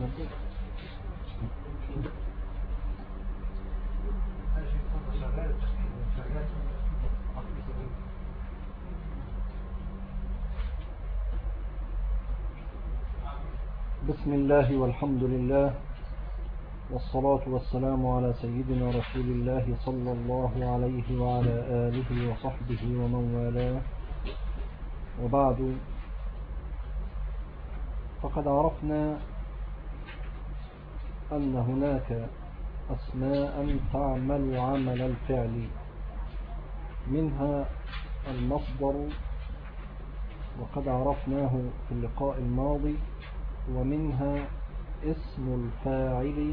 بسم الله والحمد لله والصلاة والسلام على سيدنا رسول الله صلى الله عليه وعلى آله وصحبه ومن والاه، وبعد. فقد عرفنا أن هناك أسماء تعمل عمل الفعل، منها المصدر وقد عرفناه في اللقاء الماضي، ومنها اسم الفاعل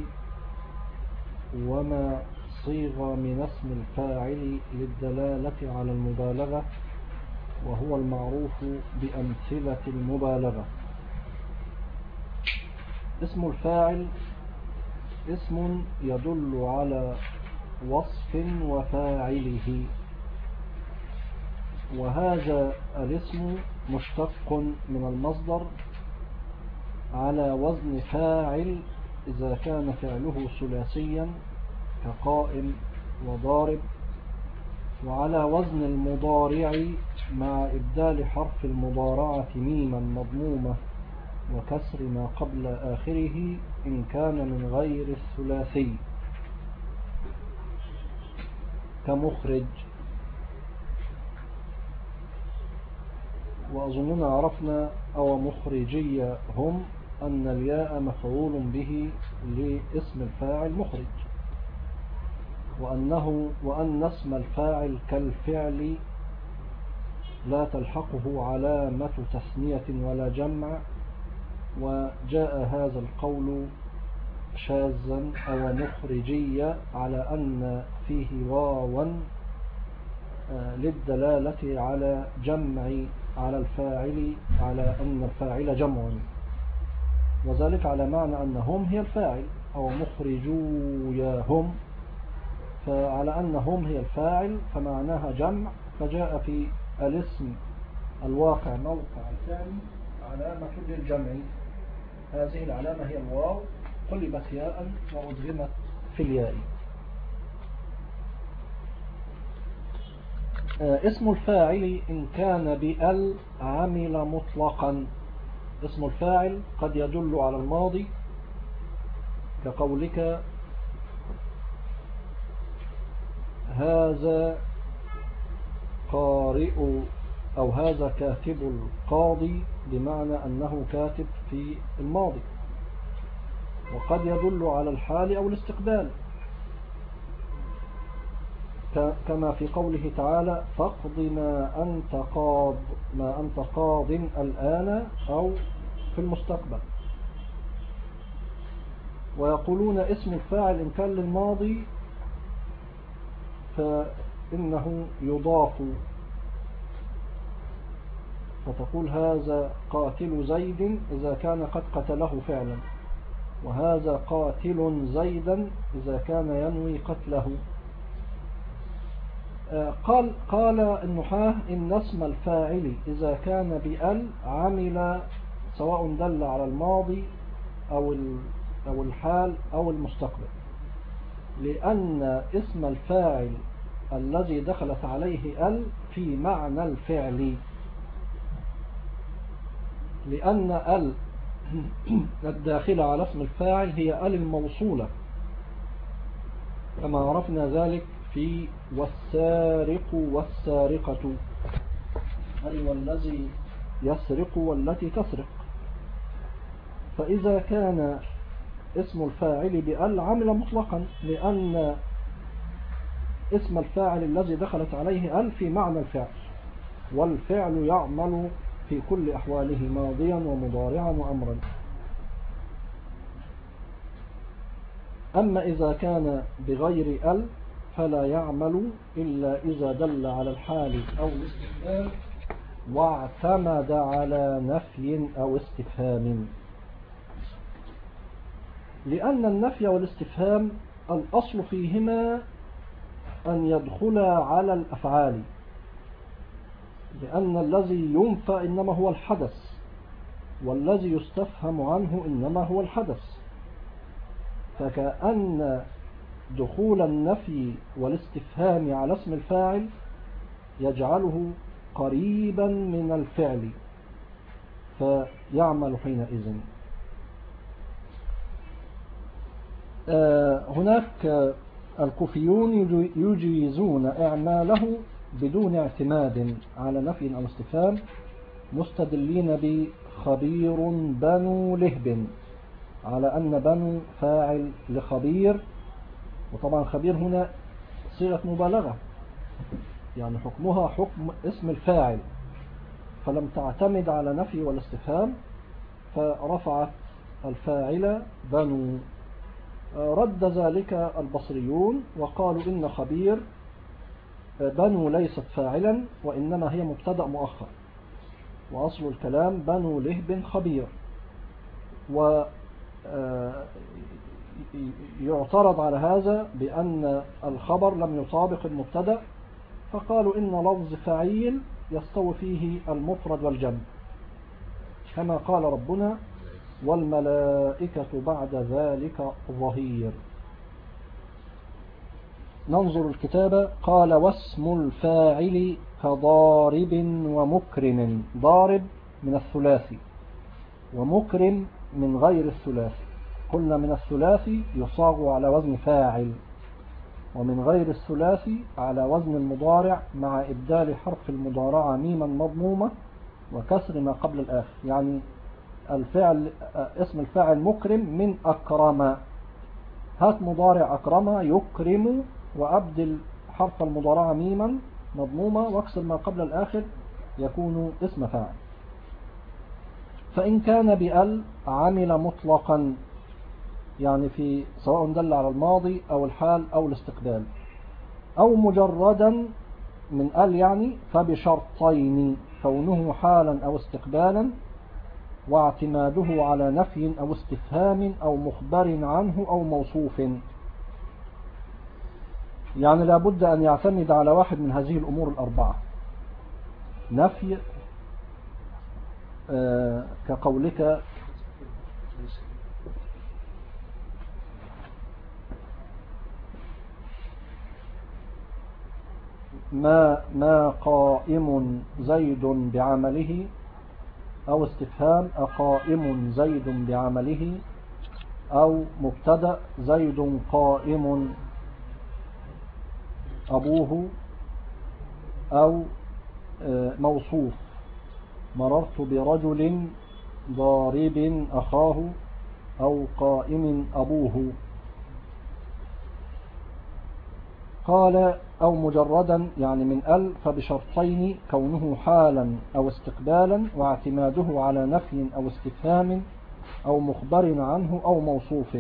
وما صيغ من اسم الفاعل للدلالة على المبالغة، وهو المعروف بأمثلة المبالغة. اسم الفاعل اسم يدل على وصف وفاعله، وهذا الاسم مشتق من المصدر على وزن فاعل إذا كان فعله ثلاثيا كقائم وضارب، وعلى وزن المضارع مع إبدال حرف المضارعة ميما مضمومة وكسر ما قبل آخره إن كان من غير الثلاثي كمخرج. وأظننا عرفنا أو مخرجية هم أن الياء مفعول به لاسم الفاعل مخرج، وأن اسم الفاعل كالفعل لا تلحقه علامة تثنية ولا جمع، وجاء هذا القول شاذا أو مخرجية على أن فيه واوا للدلالة على جمع على الفاعل، على أن الفاعل جمع، وذلك على معنى أنهم هي الفاعل أو مخرجوياهم، فعلى أنهم هي الفاعل فمعناها جمع، فجاء في الاسم الواقع موقع الفعل علامة للجمع، هذه العلامة هي الواو قلبت ياء وأدغمت في الياء. اسم الفاعل إن كان بأل عمل مطلقا. اسم الفاعل قد يدل على الماضي كقولك هذا قارئ أو هذا كاتب القاضي، بمعنى أنه كاتب في الماضي. وقد يدل على الحال أو الاستقبال كما في قوله تعالى فاقض ما أنت قاض الآن، أو في المستقبل. ويقولون اسم الفاعل إن كان للماضي فإنه يضاف، فتقول هذا قاتل زيد إذا كان قد قتله فعلا، وهذا قاتل زيدا إذا كان ينوي قتله. قال النحاة إن اسم الفاعل إذا كان بأل عمل سواء دل على الماضي أو الحال أو المستقبل، لأن اسم الفاعل الذي دخلت عليه أل في معنى الفعل، لأن أل الداخلة على اسم الفاعل هي أل الموصولة، كما عرفنا ذلك في والسارق والسارقة، أي والذي يسرق والتي تسرق. فإذا كان اسم الفاعل بأل عمل مطلقا، لأن اسم الفاعل الذي دخلت عليه أل في معنى الفعل، والفعل يعمل في كل أحواله ماضيا ومضارعا وأمرا. أما إذا كان بغير أل فلا يعمل إلا إذا دل على الحال أو الاستفهام واعتمد على نفي أو استفهام، لأن النفي والاستفهام الأصل فيهما أن يدخلا على الأفعال، لأن الذي ينفى إنما هو الحدث، والذي يستفهم عنه إنما هو الحدث. فكأن دخول النفي والاستفهام على اسم الفاعل يجعله قريبا من الفعل فيعمل حينئذ. هناك الكوفيون يجيزون إعماله بدون اعتماد على نفي أو استفهام، مستدلين بخبير بنو لهب على أن بنو فاعل لخبير، وطبعا خبير هنا صيغة مبالغة، يعني حكمها حكم اسم الفاعل، فلم تعتمد على نفي ولا استفهام فرفعت الفاعل بنو. رد ذلك البصريون وقالوا إن خبير بنو ليست فاعلا وإنما هي مبتدأ مؤخر، وأصل الكلام بنو لهب خبير. ويعترض على هذا بأن الخبر لم يطابق المبتدأ، فقالوا إن لفظ فعيل يستوي فيه المفرد والجمع، كما قال ربنا والملائكة بعد ذلك ظهير. ننظر الكتابة. قال واسم الفاعل كضارب ومكرم. ضارب من الثلاثي ومكرم من غير الثلاثي. قلنا من الثلاثي يصاغ على وزن فاعل، ومن غير الثلاثي على وزن المضارع مع إبدال حرف المضارعة ميما مضمومة وكسر ما قبل الآخر. يعني الفعل اسم الفاعل مكرم من أكرم، هات مضارع أكرم يكرم وأبدل حرف المضارعة ميما مضمومة واكسر ما قبل الآخر يكون اسم فاعل. فإن كان بأل عمل مطلقا، يعني في سواء دل على الماضي أو الحال أو الاستقبال، أو مجردا من أل يعني فبشرطين: كونه حالا أو استقبالا، واعتماده على نفي أو استفهام أو مخبر عنه أو موصوف. يعني لابد أن يعتمد على واحد من هذه الأمور الأربعة: نفي كقولك ما قائم زيد بعمله، أو استفهام أقائم زيد بعمله، أو مبتدأ زيد قائم أبوه، أو موصوف مررت برجل ضارب أخاه أو قائم أبوه. قال أو مجردا يعني من أل فبشرطين: كونه حالا أو استقبالا، واعتماده على نفي أو استفهام أو مخبر عنه أو موصوف.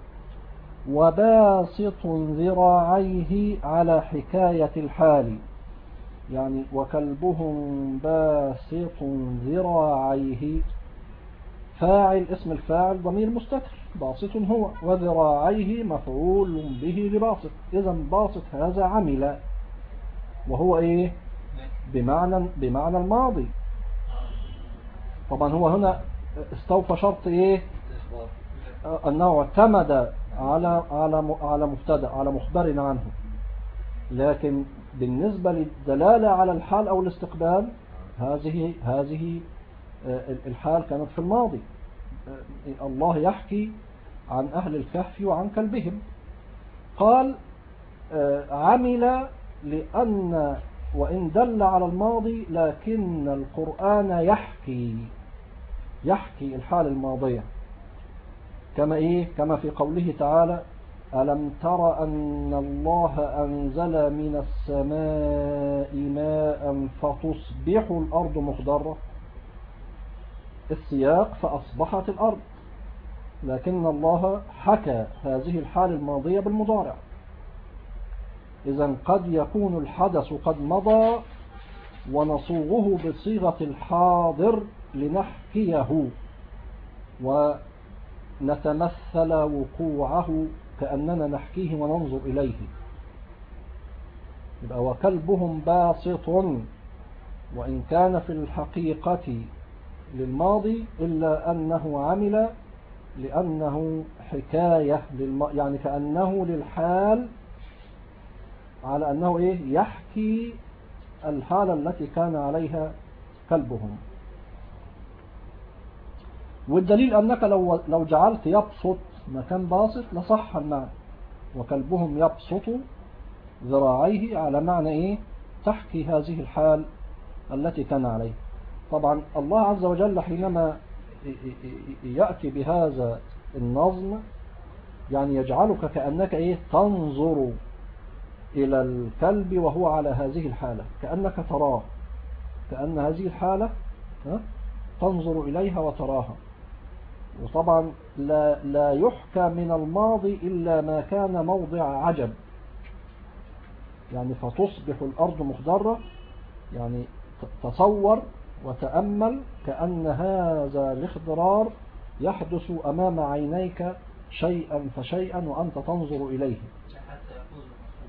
وباسط ذراعيه على حكاية الحال، يعني وكلبهم باسط ذراعيه. فاعل اسم الفاعل ضمير مستتر باسط هو، وذراعيه مفعول به لباسط. إذا باسط هذا عمل، وهو إيه؟ بمعنى الماضي. طبعا هو هنا استوفى شرط إيه؟ أنه اعتمد على مبتدأ على مخبر عنه، لكن بالنسبة للدلالة على الحال أو الاستقبال هذه الحال كانت في الماضي. الله يحكي عن أهل الكهف وعن كلبهم. قال عمل لأن وإن دل على الماضي لكن القرآن يحكي الحال الماضية، كما في قوله تعالى: ألم تر أن الله أنزل من السماء ماء فتصبح الأرض مخضرة. السياق فأصبحت الأرض، لكن الله حكى هذه الحال الماضية بالمضارع. إذن قد يكون الحدث قد مضى ونصوغه بصيغة الحاضر لنحكيه ونتمثل وقوعه كأننا نحكيه وننظر إليه. يبقى وكلبهم باسط، وإن كان في الحقيقة للماضي إلا أنه عمل لأنه حكاية يعني كأنه للحال على أنه إيه يحكي الحالة التي كان عليها كلبهم. والدليل أنك لو جعلت يبسط مكان باسط لصح المعنى، وكلبهم يبسط ذراعيه على معنى إيه تحكي هذه الحال التي كان عليه. طبعا الله عز وجل حينما يأتي بهذا النظم يعني يجعلك كأنك إيه تنظر إلى الكلب وهو على هذه الحالة، كأنك تراه، كأن هذه الحالة تنظر إليها وتراها. وطبعا لا يحكى من الماضي إلا ما كان موضع عجب، يعني فتصبح الأرض مخضرة، يعني تصور وتأمل كأن هذا الاخضرار يحدث أمام عينيك شيئا فشيئا وأنت تنظر إليه. حتى يقول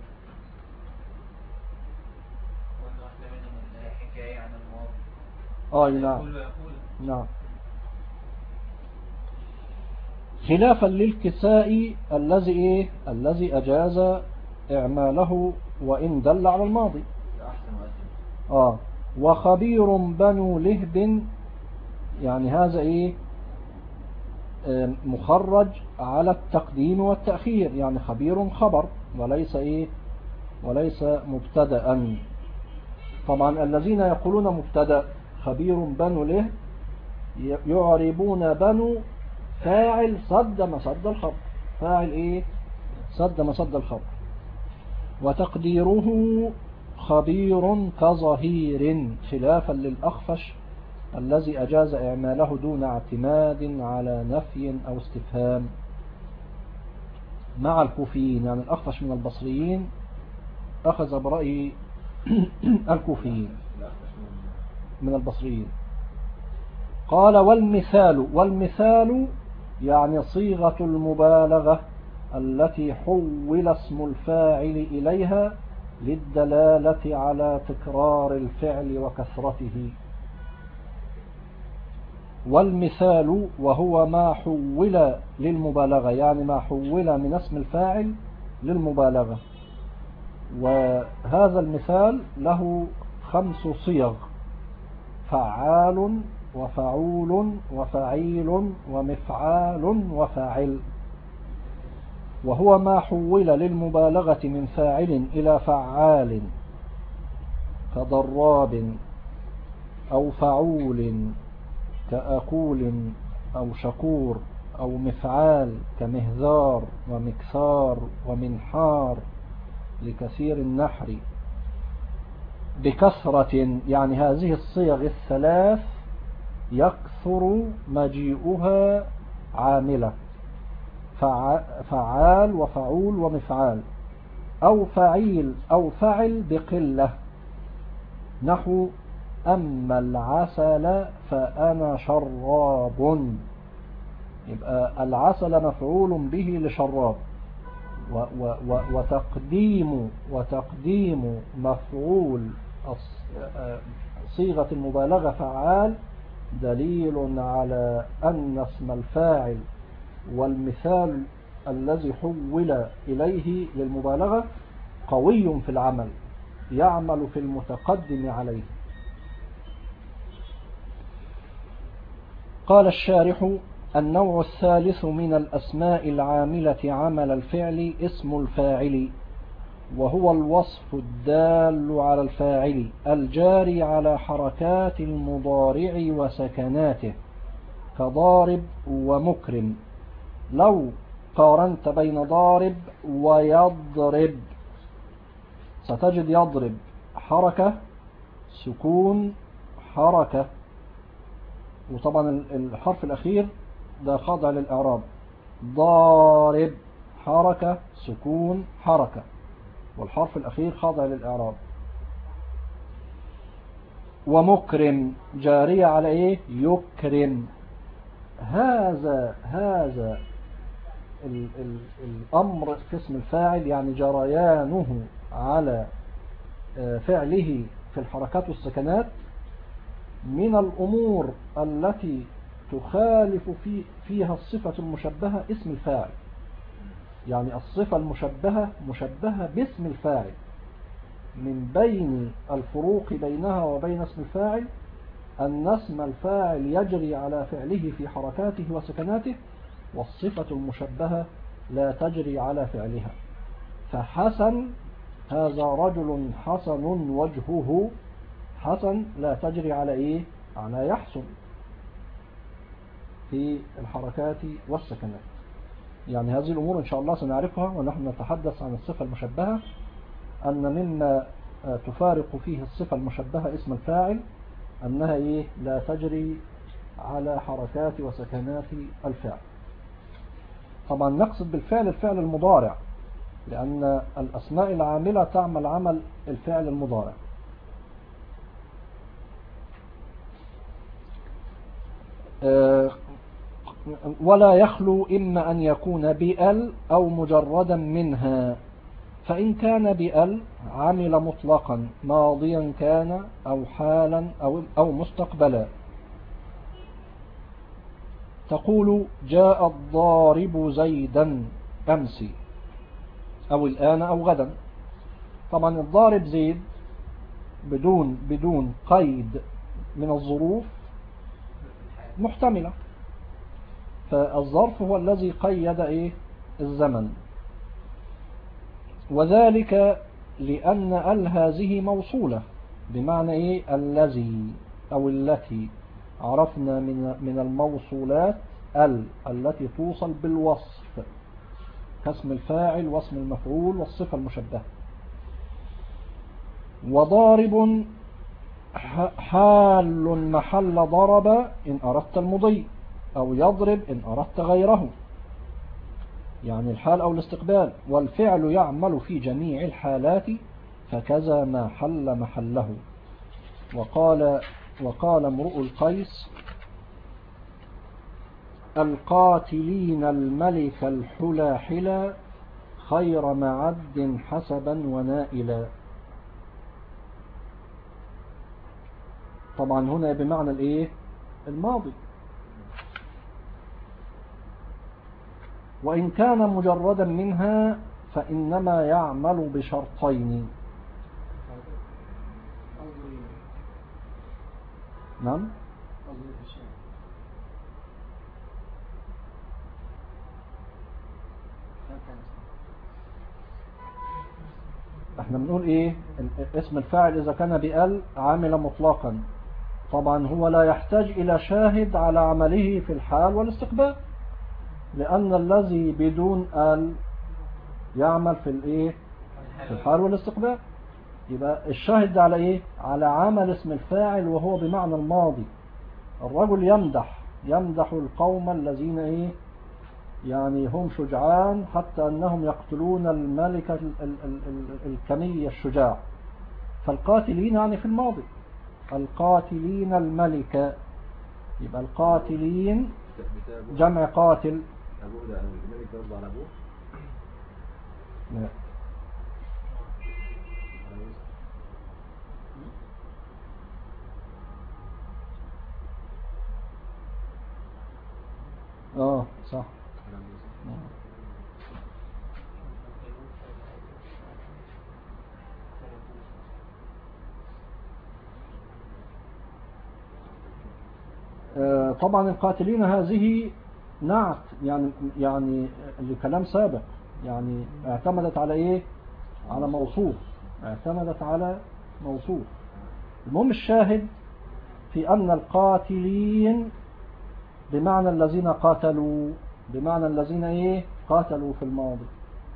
واحدة منهم حكاية عن الماضي. نعم نعم. خلافا للكساء الذي أجاز إعماله وإن دل على الماضي. وخبير بنو لهب يعني هذا مخرج على التقديم والتأخير، يعني خبير خبر وليس مبتدأ. طبعا الذين يقولون مبتدأ خبير بنو لهب يعربون بنو فاعل صد مسد الخبر، فاعل صد مسد الخبر، وتقديره خبير كظهير، خلافا للأخفش الذي أجاز إعماله دون اعتماد على نفي أو استفهام مع الكوفيين. يعني الأخفش من البصريين أخذ برأي الكوفيين من البصريين. قال والمثال يعني صيغة المبالغة التي حول اسم الفاعل إليها للدلالة على تكرار الفعل وكثرته. والمثال وهو ما حول للمبالغة، يعني ما حول من اسم الفاعل للمبالغة. وهذا المثال له 5 صيغ: فعال وفعول وفعيل ومفعال وفاعل. وهو ما حول للمبالغة من فاعل إلى فعال كضراب، أو فعول كأكول أو شكور، أو مفعال كمهذار ومكثار ومنحار لكثير النحر بكثرة. يعني هذه الصيغ الثلاث يكثر مجيئها عاملة: فعال وفعول ومفعال، أو فعيل أو فعل بقلة، نحو أما العسل فأنا شراب. يبقى العسل مفعول به لشراب، وتقديم مفعول صيغة المبالغة فعال دليل على أن اسم الفاعل والمثال الذي حول إليه للمبالغة قوي في العمل، يعمل في المتقدم عليه. قال الشارح: النوع الثالث من الأسماء العاملة عمل الفعل اسم الفاعل، وهو الوصف الدال على الفاعل الجاري على حركات المضارع وسكناته كضارب ومكرم. لو قارنت بين ضارب ويضرب ستجد يضرب حركة سكون حركة، وطبعا الحرف الأخير ده خاضع للإعراب. ضارب حركة سكون حركة، والحرف الأخير خاضع للإعراب. ومكرم جارية على يكرم. هذا الأمر في اسم الفاعل، يعني جريانه على فعله في الحركات والسكنات، من الأمور التي تخالف فيها الصفة المشبهة اسم الفاعل. يعني الصفة المشبهة مشبهة باسم الفاعل. من بين الفروق بينها وبين اسم الفاعل أن اسم الفاعل يجري على فعله في حركاته وسكناته، والصفة المشبهة لا تجري على فعلها. فحسن هذا رجل حسن وجهه، حسن لا تجري على إيه؟ على يحسن في الحركات والسكنات. يعني هذه الأمور إن شاء الله سنعرفها ونحن نتحدث عن الصفة المشبهة، أن مما تفارق فيه الصفة المشبهة اسم الفاعل أنها إيه؟ لا تجري على حركات وسكنات الفعل. طبعا نقصد بالفعل الفعل المضارع، لأن الأسماء العاملة تعمل عمل الفعل المضارع. ولا يخلو إما أن يكون بأل أو مجردا منها، فإن كان بأل عمل مطلقا ماضيا كان أو حالا أو مستقبلا. تقول جاء الضارب زيدا أمس أو الآن أو غدا. طبعا الضارب زيد بدون قيد من الظروف محتملة، فالظرف هو الذي قيد إيه؟ الزمن. وذلك لأن ال هذه موصولة بمعنى إيه؟ الذي أو التي. عرفنا من الموصولات التي توصل بالوصف كاسم الفاعل واسم المفعول والصفة المشبهة. وضارب حال محل ضرب إن أردت المضي، أو يضرب إن أردت غيره، يعني الحال أو الاستقبال. والفعل يعمل في جميع الحالات، فكذا ما حل محله. وقال امرؤ القيس القاتلين الملك الحلاحلا خير معد حسبا ونائلا. طبعا هنا بمعنى الايه؟ الماضي. وإن كان مجردا منها فإنما يعمل بشرطين. نعم. احنا بنقول ايه؟ اسم الفاعل اذا كان بأل عامل مطلقا، طبعا هو لا يحتاج الى شاهد على عمله في الحال والاستقبال، لان الذي بدون ال يعمل في الايه؟ في الحال والاستقبال. يبقى الشاهد على ايه؟ على عمل اسم الفاعل وهو بمعنى الماضي. الرجل يمدح القوم الذين ايه؟ يعني هم شجعان حتى أنهم يقتلون الملك الكمي الشجاع. فالقاتلين يعني في الماضي، القاتلين الملك. يبقى القاتلين جمع قاتل. أبوه ده الملك ده رضى على أبوه؟ لا. صح. طبعا القاتلين هذه نعت يعني الكلام سابق، يعني اعتمدت على ايه؟ على موصوف، اعتمدت على موصوف. المهم الشاهد في أن القاتلين بمعنى الذين قاتلوا، بمعنى الذين ايه؟ قاتلوا في الماضي.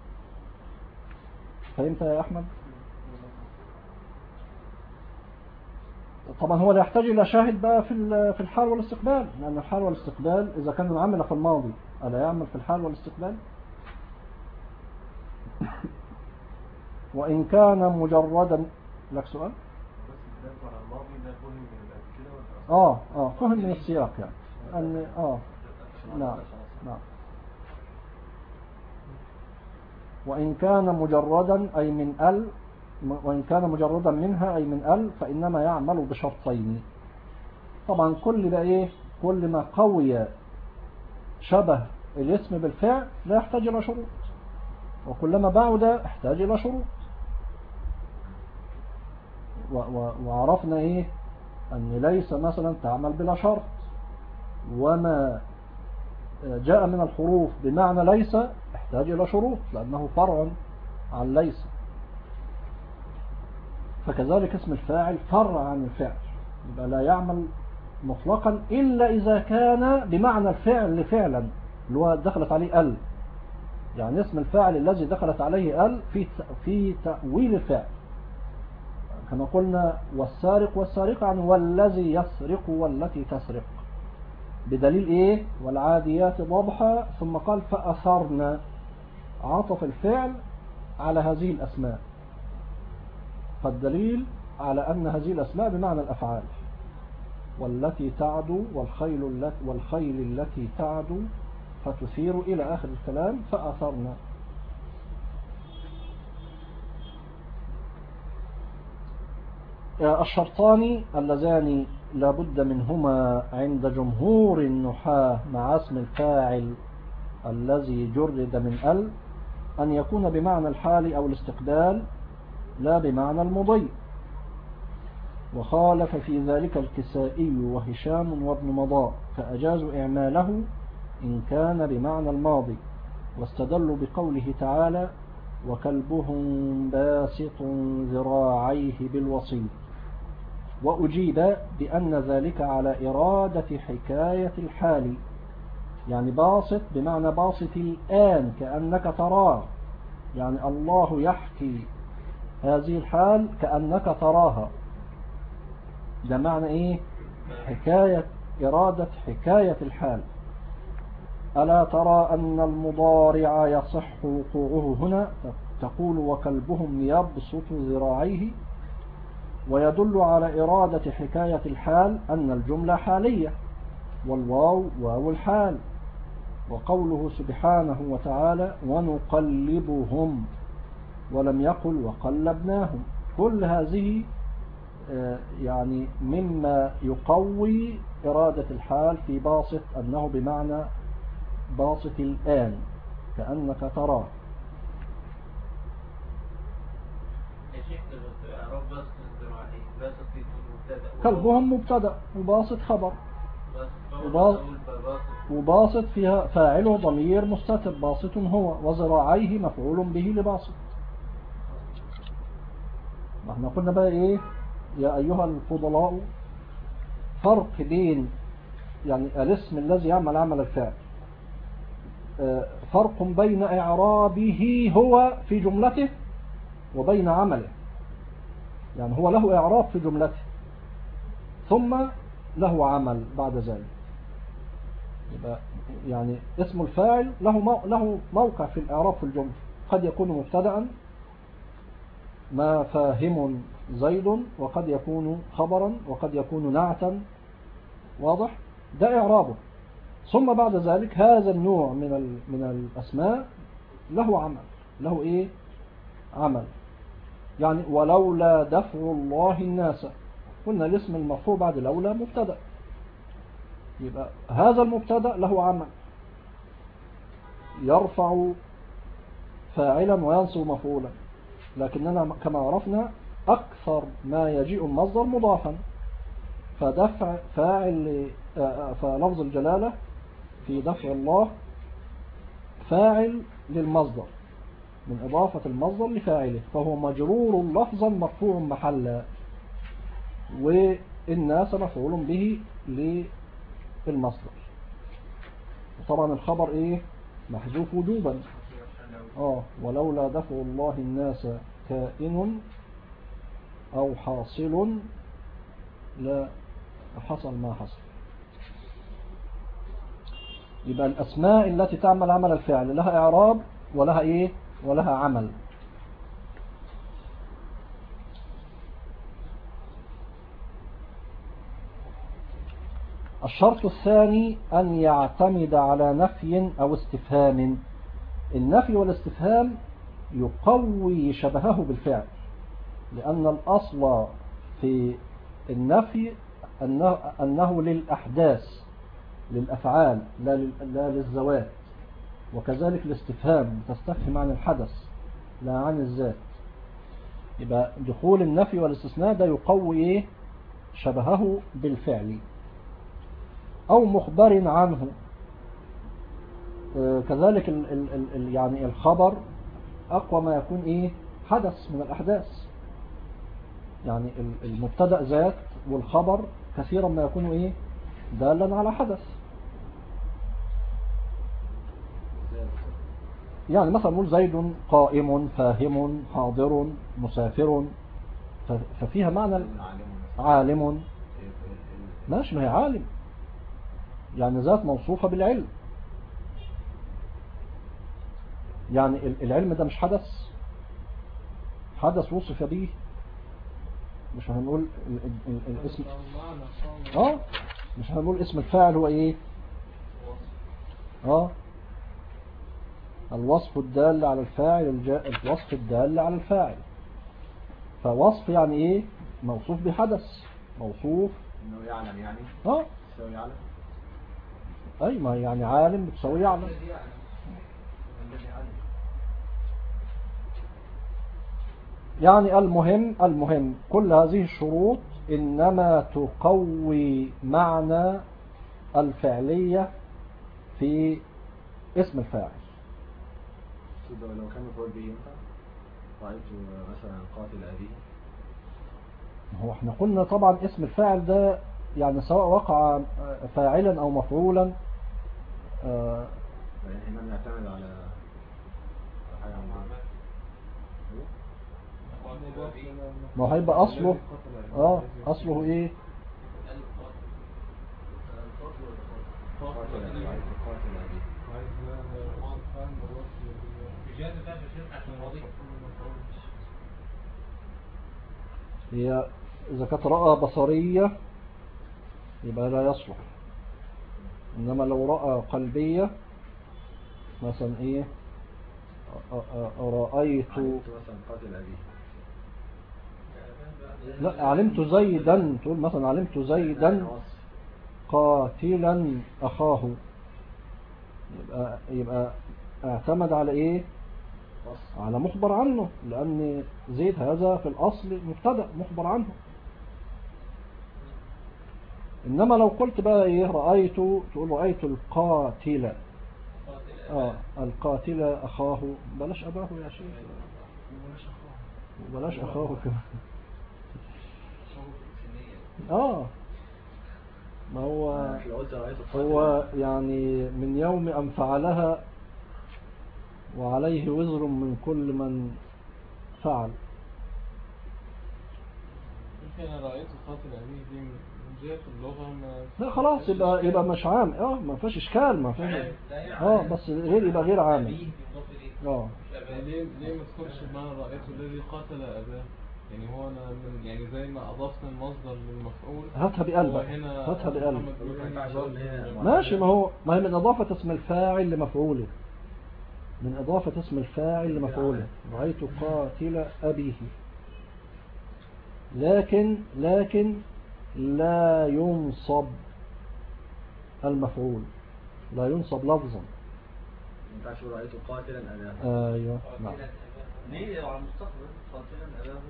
فهمت يا أحمد؟ طبعا هو لا يحتاج إلى شاهد بقى في الحال والاستقبال، لأن الحال والاستقبال إذا كان عمل في الماضي ألا يعمل في الحال والاستقبال؟ وإن كان مجردا. لك سؤال؟ فهم من السياق يعني أن نعم. وإن كان مجردا أي من ال، وإن كان مجردا منها أي من ال، فإنما يعمل بشرطين. طبعا كل ده إيه؟ كل ما قوي شبه الاسم بالفعل لا يحتاج إلى شروط، وكلما بعد احتاج إلى شروط. وعرفنا إيه؟ أن ليس مثلا تعمل بلا شرط، وما جاء من الحروف بمعنى ليس احتاج إلى شروط لأنه فرع عن ليس. فكذلك اسم الفاعل فرع عن الفعل، يبقى لا يعمل مطلقا إلا إذا كان بمعنى الفعل فعلا اللي هو دخلت عليه ال. يعني اسم الفاعل الذي دخلت عليه ال في تأويل الفعل، كما قلنا والسارق والسارقة عن والذي يسرق والتي تسرق، بدليل ايه؟ والعاديات ضبحا، ثم قال فأثرنا، عطف الفعل على هذه الأسماء، فالدليل على أن هذه الأسماء بمعنى الأفعال. والتي تعدو والخيل التي تعدو فتثير إلى آخر الكلام فأثرنا. الشرطان اللذان لا بد منهما عند جمهور النحاة مع اسم الفاعل الذي جرد من ال أن يكون بمعنى الحال أو الاستقبال لا بمعنى المضي. وخالف في ذلك الكسائي وهشام وابن مضاء، فأجازوا إعماله إن كان بمعنى الماضي، واستدلوا بقوله تعالى وكلبهم باسط ذراعيه بالوصيد. وأجيب بأن ذلك على إرادة حكاية الحال، يعني باسط بمعنى باسط الآن كأنك تراه، يعني الله يحكي هذه الحال كأنك تراها. ده معنى إيه؟ حكاية، إرادة حكاية الحال. ألا ترى أن المضارع يصح وقوعه هنا، تقول وكلبهم يبسط ذراعيه، ويدل على إرادة حكاية الحال أن الجملة حالية والواو واو الحال. وقوله سبحانه وتعالى ونقلبهم ولم يقل وقلبناهم، كل هذه يعني مما يقوي إرادة الحال في باسط أنه بمعنى باسط الآن كأنك تراه. كلبهم مبتدأ وباسط خبر، وباسط فيها فاعله ضمير مستتر باسط هو، وذراعيه مفعول به لباسط. احنا قلنا بقى ايه يا ايها الفضلاء؟ فرق بين يعني الاسم الذي يعمل عمل الفعل، فرق بين اعرابه هو في جملته وبين عمله. يعني هو له اعراب في جملته ثم له عمل بعد ذلك. يبقى يعني اسم الفاعل له موقع في الإعراب في الجملة، قد يكون مبتدأ ما فاهم زيد، وقد يكون خبرا، وقد يكون نعتا، واضح؟ ده إعرابه. ثم بعد ذلك هذا النوع من الأسماء له عمل، له إيه؟ عمل. يعني ولولا دفع الله الناس، قلنا الاسم المرفوع بعد لولا مبتدأ، يبقى هذا المبتدأ له عمل، يرفع فاعلا وينصب مفعولا. لكننا كما عرفنا أكثر ما يجيء المصدر مضافا، فدفع فاعل، فلفظ الجلالة في دفع الله فاعل للمصدر من إضافة المصدر لفاعله، فهو مجرور لفظا مرفوع محلا، والناس مفعول به للمصدر. طبعا الخبر ايه؟ محذوف وجوبا. ولولا دفع الله الناس كائن او حاصل لا حصل ما حصل. يبقى الاسماء التي تعمل عمل الفعل لها اعراب ولها ايه؟ ولها عمل. الشرط الثاني أن يعتمد على نفي أو استفهام. النفي والاستفهام يقوي شبهه بالفعل، لأن الأصل في النفي أنه للأحداث، للأفعال لا للذوات. وكذلك الاستفهام تستفهم عن الحدث لا عن الذات. يبقى دخول النفي والاستثناء ده يقوي شبهه بالفعل. أو مخبر عنه، كذلك يعني الخبر أقوى ما يكون حدث من الأحداث. يعني المبتدأ ذات، والخبر كثيرا ما يكون دالا على حدث. يعني مثلا نقول زيد قائم فاهم حاضر مسافر، ففيها معنى عالم. ماشي، ما هي عالم يعني ذات موصوفة بالعلم. يعني العلم ده مش حدث وصف به. مش هنقول الاسم مش هنقول اسم الفاعل هو الوصف الدال على الفاعل، الوصف الدال على الفاعل. فوصف يعني موصوف بحدث، موصوف انه يعلم يعني يساوي يعلم. اي ما يعني عالم بتساوي يعلم. يعني المهم كل هذه الشروط إنما تقوي معنى الفعلية في اسم الفاعل. لو كان مفعول به رأيت مثلا قاتل أبيه. هو احنا قلنا طبعا اسم الفاعل ده يعني سواء وقع فاعلا أو مفعولا، يعني هنا يعتمد على حاجة معينة. ما هيبقى أصله أصله هي إذا كانت رأى بصرية يبقى لا يصلح. إنما لو رأى قلبية مثلا رأيت مثلا قاتل أبيه. لا، علمت زيدا، تقول مثلا علمت زيدا قاتلا أخاه، يبقى اعتمد على على مخبر عنه، لأن زيد هذا في الأصل مبتدأ مخبر عنه. إنما لو قلت بقى رأيت، تقول رأيت القاتل القاتل أخاه، بلاش أباه يا شيخ، بلاش أخاه كمان. ما هو يعني من يوم أن فعلها وعليه وزر من كل من فعل. أنا رأيت قاتل أبيه دي من جهة اللغة لا خلاص، يبقى مش عام، ما فيش إشكال، ما فيش بس يبقى غير عامل. ليه ما تذكرش بمعنى رأيته الذي قاتل أباه؟ يعني هو أنا يعني زي ما أضفنا المصدر للمفعول، هاتها بقلبك، هاتها بقلبك. ماشي، ما هي من إضافة اسم الفاعل لمفعوله، من إضافة اسم الفاعل لمفعوله. رأيت قاتل أبيه، لكن لا ينصب المفعول، لا ينصب لفظا. ينفعش رأيت قاتلا أباه. ايوه نعم. ليه على المستقبل قاتلا أباه؟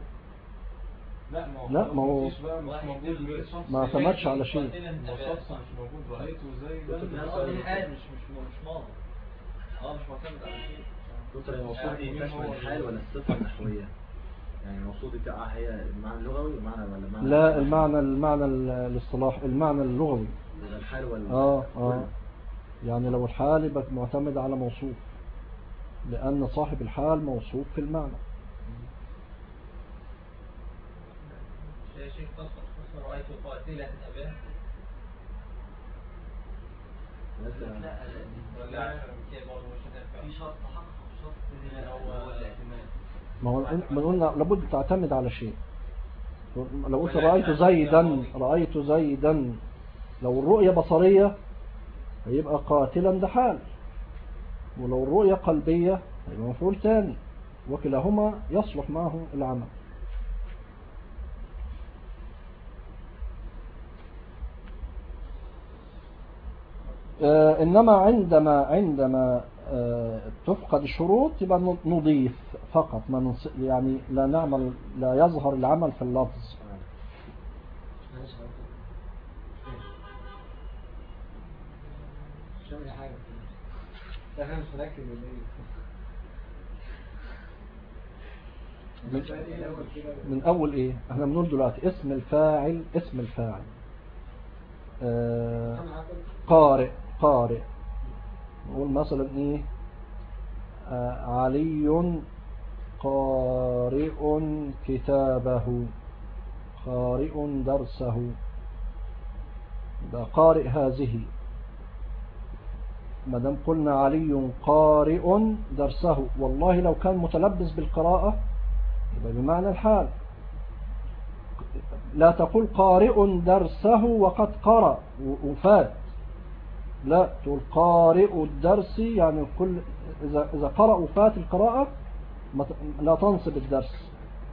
لا ما هو مش موجود، ما اعتمدش على شيء. الشخص مش موجود. رأيته زي ده حال مش ماضي. مش معتمد على شيء. دكتور الموصول دي تشمل الحال ولا الصفة النحوية؟ يعني الموصول دي هي المعنى اللغوي ولا المعنى لا، المعنى الاصطلاح، المعنى اللغوي. الحال ولا يعني لو الحال يبقى معتمد على موصوف، لأن صاحب الحال موصوف في المعنى. شيء تصل رأيت قاتلا أباه. لا في شرط تحقق، شرط هو الاعتماد. ما هو قلنا لابد تعتمد على شيء. لو قلت رأيت زيدا لو الرؤية بصرية هيبقى قاتلا ده حال، ولو الرؤية قلبية هيبقى مفعول تاني، وكلاهما يصلح معه العمل. إنما عندما تفقد الشروط يبقى نضيف فقط، ما يعني لا نعمل، لا يظهر العمل في اللفظ. من أول إيه؟ احنا بنقول دلوقتي اسم الفاعل، قارئ. نقول مثلا إيه؟ علي قارئ كتابه، قارئ درسه. ده قارئ هذه. ما دام قلنا علي قارئ درسه، والله لو كان متلبس بالقراءة يبقى بمعنى الحال. لا تقول قارئ درسه وقد قرأ وفات، لا، تقول قارئ الدرس، يعني كل إذا قرأ وفات القراءة لا تنصب الدرس.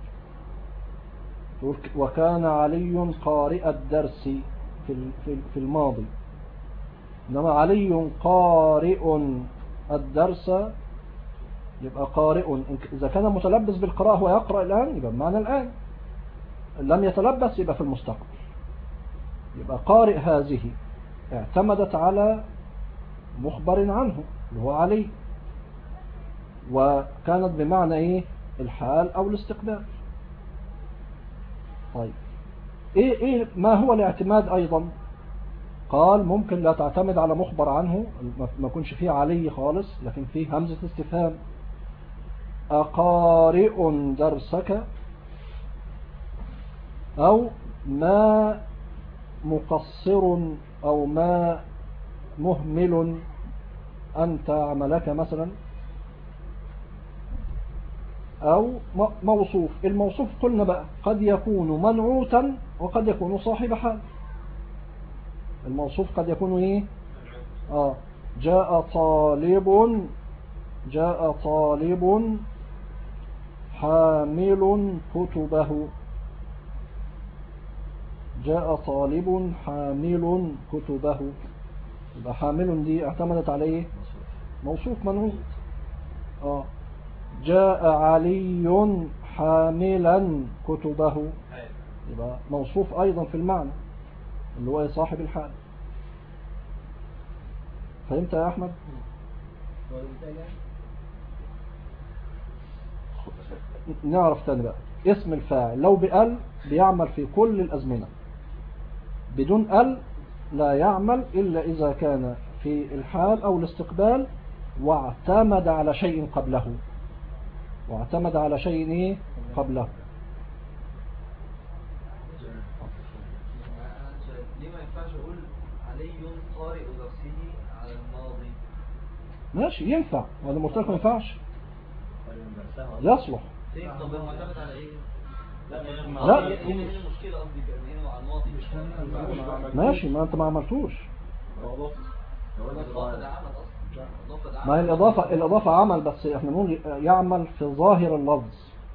تقول وكان علي قارئ الدرس في الماضي. إنما علي قارئ الدرس يبقى قارئ. إذا كان متلبس بالقراءة هو يقرأ الآن يبقى بمعنى الآن، لم يتلبس يبقى في المستقبل. يبقى قارئ هذه اعتمدت على مخبر عنه اللي هو علي، وكانت بمعنى إيه؟ الحال أو الاستقبال. طيب إيه ما هو الاعتماد أيضا؟ قال ممكن لا تعتمد على مخبر عنه، ما يكونش فيه علي خالص لكن فيه همزة استفهام. أقارئ درسك، أو ما مقصر، أو ما مهمل أنت عملك مثلا، أو موصوف. الموصوف قلنا بقى قد يكون منعوتا وقد يكون صاحب حال. الموصوف قد يكون إيه؟ جاء طالب حامل كتبه. جاء طالب حامل كتبه، يبقى حامل دي اعتمدت عليه موصوف منعوت. جاء علي حاملا كتبه، يبقى موصوف أيضا في المعنى اللي هو صاحب الحال. فهمت يا أحمد؟ نعرف تاني بقى اسم الفاعل لو بأل بيعمل في كل الأزمنة، بدون أل لا يعمل إلا إذا كان في الحال أو الاستقبال واعتمد على شيء قبله. إيه؟ قبله. ليه ما ينفعش أقول علي قارئ درسه على الماضي؟ ماشي ينفع، وأنا مرتبط ما ينفعش، يصلح. طب معتمد على إيه؟ لا ايه المشكلة قصدي كأنه على الماضي؟ ماشي، ما أنت ما عملتوش. ما هي الإضافة عمل، بس احنا نقول يعمل في ظاهر اللفظ،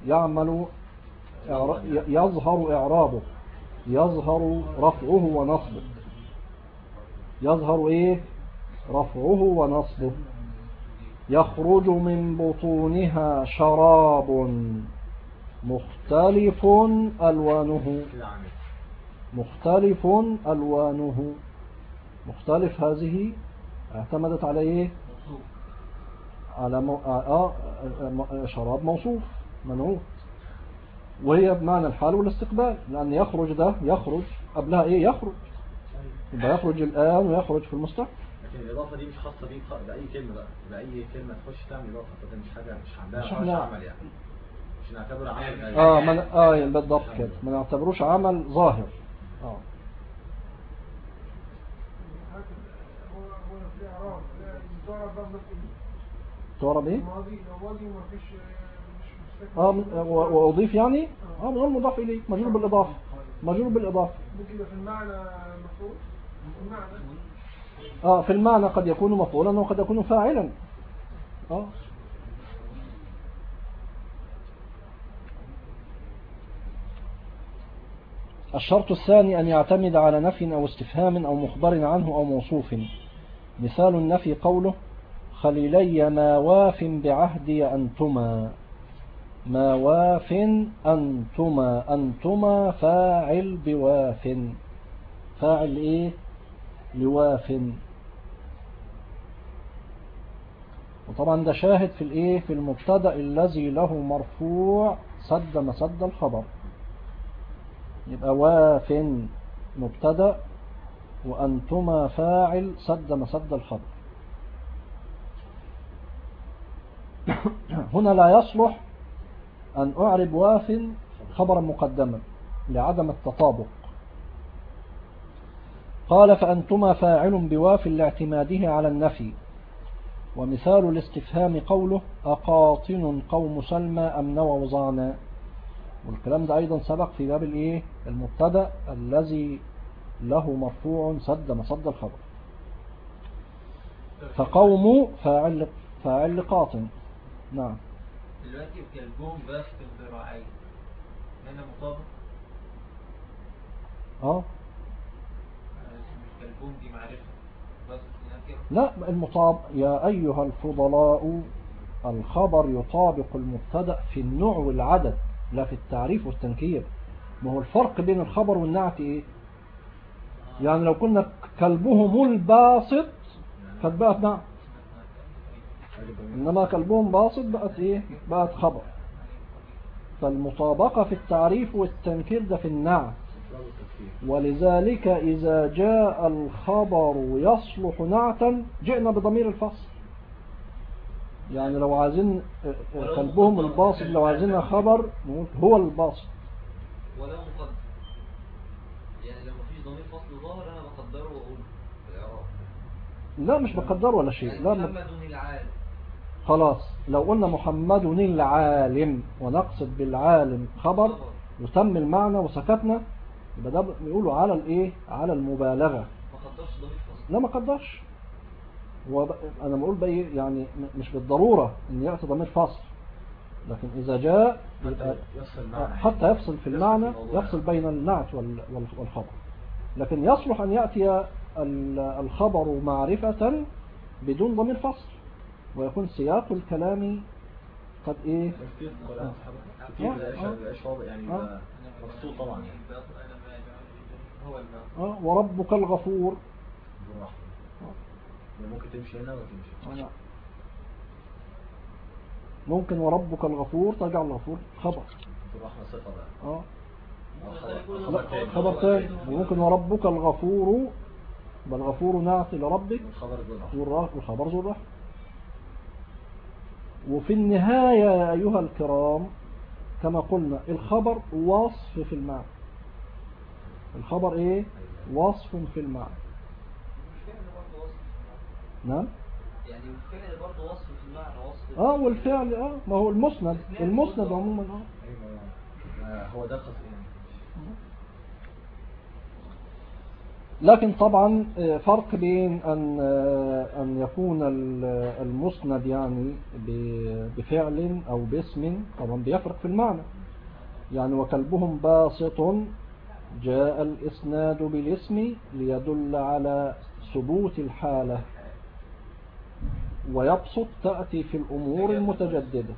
يظهر إعرابه، يظهر رفعه ونصبه. يظهر إيه؟ رفعه ونصبه. يخرج من بطونها شراب مختلف ألوانه. مختلف هذه اعتمدت على ايه؟ على شراب موصوف منعوت، وهي بمعنى الحال والاستقبال، لأن يخرج ده يخرج قبلها ايه؟ يخرج، يبقى يخرج الآن ويخرج في المستقبل. لكن الإضافة دي مش خاصة بأي كلمة بقى، بأي كلمة تخش تعمل إضافة، مش حاجة مش عندها عمل يعني، مش نعتبره عمل. بالضبط كده، ما نعتبروش عمل ظاهر. تعرب ايه؟ واضيف يعني من غير مضاف اليه، مجرور بالاضافه. ممكن في المعنى مفعول، في المعنى قد يكون مفعولا وقد يكون فاعلا. الشرط الثاني أن يعتمد على نفي أو استفهام أو مخبر عنه أو موصوف. مثال النفي قوله خليلي ما واف بعهدي أنتما. ما واف أنتما، أنتما فاعل بواف، فاعل إيه لواف. وطبعا ده شاهد في الإيه في المبتدأ الذي له مرفوع سد مسد الخبر. يبقى واف مبتدأ وأنتما فاعل سد مسد الخبر. هنا لا يصلح أن أعرب واف خبرا مقدما لعدم التطابق. قال فأنتما فاعل بواف لاعتماده على النفي. ومثال الاستفهام قوله أقاطن قوم سلمى أم نووا ظعنا. والكلام ده أيضا سبق في باب الإيه المبتدأ الذي له مرفوع سد مسد الخبر. فقوم فاعل لقاطن. نعم. دلوقتي كلبهم باسط الذراعين هنا مطابق. مش كلبهم دي معرفة باسط نكرة. لا المطابق يا أيها الفضلاء الخبر يطابق المبتدأ في النوع والعدد لا في التعريف والتنكير. ما هو الفرق بين الخبر والنعت إيه؟ يعني لو كنا كلبهم الباسط قد بقت نعت، إنما كلبهم باسط بقت إيه؟ بقت خبر. فالمطابقة في التعريف والتنكير ده في النعت. ولذلك إذا جاء الخبر يصلح نعتا جئنا بضمير الفصل. يعني لو عايزين كلبهم الباسط لو عايزينها خبر هو الباسط. ولا مقدر يعني لو مفيش ضمير فصل ظاهر أنا بقدره وأقول في الإعراب. لا مش بقدر ولا شيء. يعني لا محمد العالم خلاص. لو قلنا محمد العالم ونقصد بالعالم خبر وتم المعنى وسكتنا يبقى ده بيقولوا على الايه على المبالغة. ما قدرش ضمير فصل. لا ما قدرش. انا بقول بقى يعني مش بالضرورة ان يأتي ضمير فصل، لكن اذا جاء حتى يفصل في المعنى يفصل بين النعت والخبر. لكن يصلح ان يأتي الخبر معرفة بدون ضمير فصل ويكون سياق الكلام قد ايه كتير مبقاش واضح يعني مبسوط طبعا. وربك الغفور ممكن تمشي هنا ولا تمشي. ممكن وربك الغفور ترجع الغفور خبر. الرحمة صفة بقى. خبر تاني. وممكن وربك الغفور بل غفور نعت لربك والخبر ذو الرحمة. وفي النهاية يا أيها الكرام كما قلنا الخبر وصف في المعنى. الخبر ايه وصف في المعنى. نعم يعني الفعل برضه وصف في المعنى وصف. والفعل ما هو المسند عموما هو ده قصدي يعني. لكن طبعا فرق بين أن يكون المسند يعني بفعل أو باسم طبعا بيفرق في المعنى. يعني وكلبهم باسط جاء الإسناد بالاسم ليدل على ثبوت الحالة، ويبسط تأتي في الأمور المتجددة.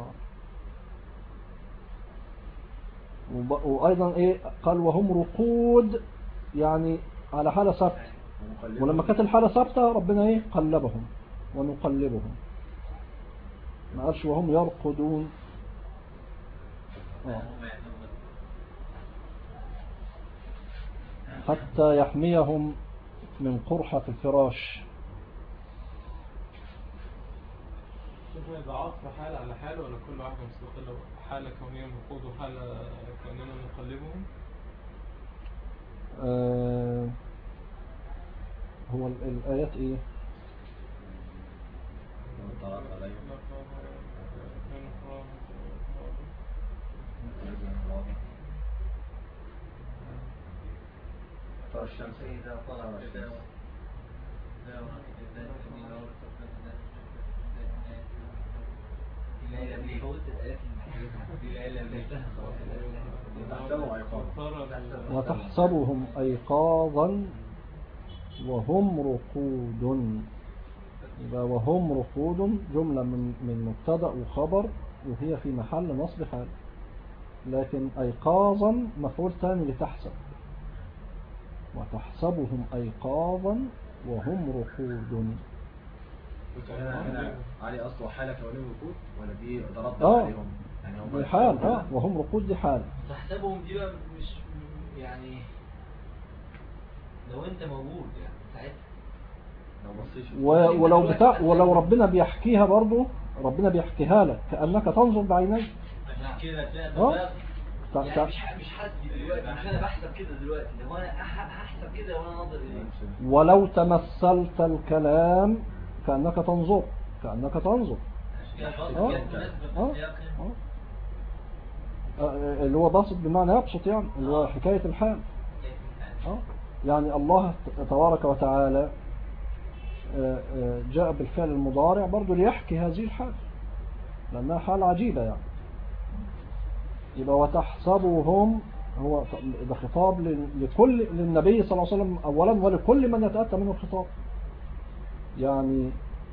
وأيضا قال وهم رقود يعني على حالة ثابتة. ولما كانت الحالة ثابتة ربنا قلبهم ونقلبهم. ما قالش وهم يرقدون. حتى يحميهم من قرحة الفراش. شوفوا يبقى عطف حالة على حالة ولا كل واحدة مستقلة؟ حالة كونية نقود وحالة كونية نقلبهم. هو الآيات ايه؟ الشمس إذا طلع الشمس وتحسبهم أيقاظا وهم رقود. يبقى وهم رقود جملة من مبتدأ وخبر، وهي في محل نصب حال. لكن أيقاظا مفعول ثاني لتحسب، وتحسبهم أيقاظا وهم رقود. هنا علي أصل حالة كونهم ركود ولا دي ضربت آه. عليهم؟ يعني هم دي حال وهم رقود دي حال. تحسبهم دي بقى مش يعني لو انت موجود يعني ساعتها لو بصيش ولو ربنا بيحكيها برضو، ربنا بيحكيها لك كأنك تنظر بعينيك. عشان كده طب يعني مش حاسس دلوقتي، مش انا بحسب كده دلوقتي، لو انا هحسب كده وانا ناظر اليه. ولو تمثلت الكلام كأنك تنظر، كأنك تنظر. اللي هو باسط بمعنى يبسط، يعني اللي هو حكاية الحال. يعني الله تبارك وتعالى جاء بالفعل المضارع برضو ليحكي هذه الحال، لأنها حال عجيبة يعني. يبقى وتحسبهم هو ده خطاب للنبي صلى الله عليه وسلم أولا، ولكل من يتأتى منه الخطاب. يعني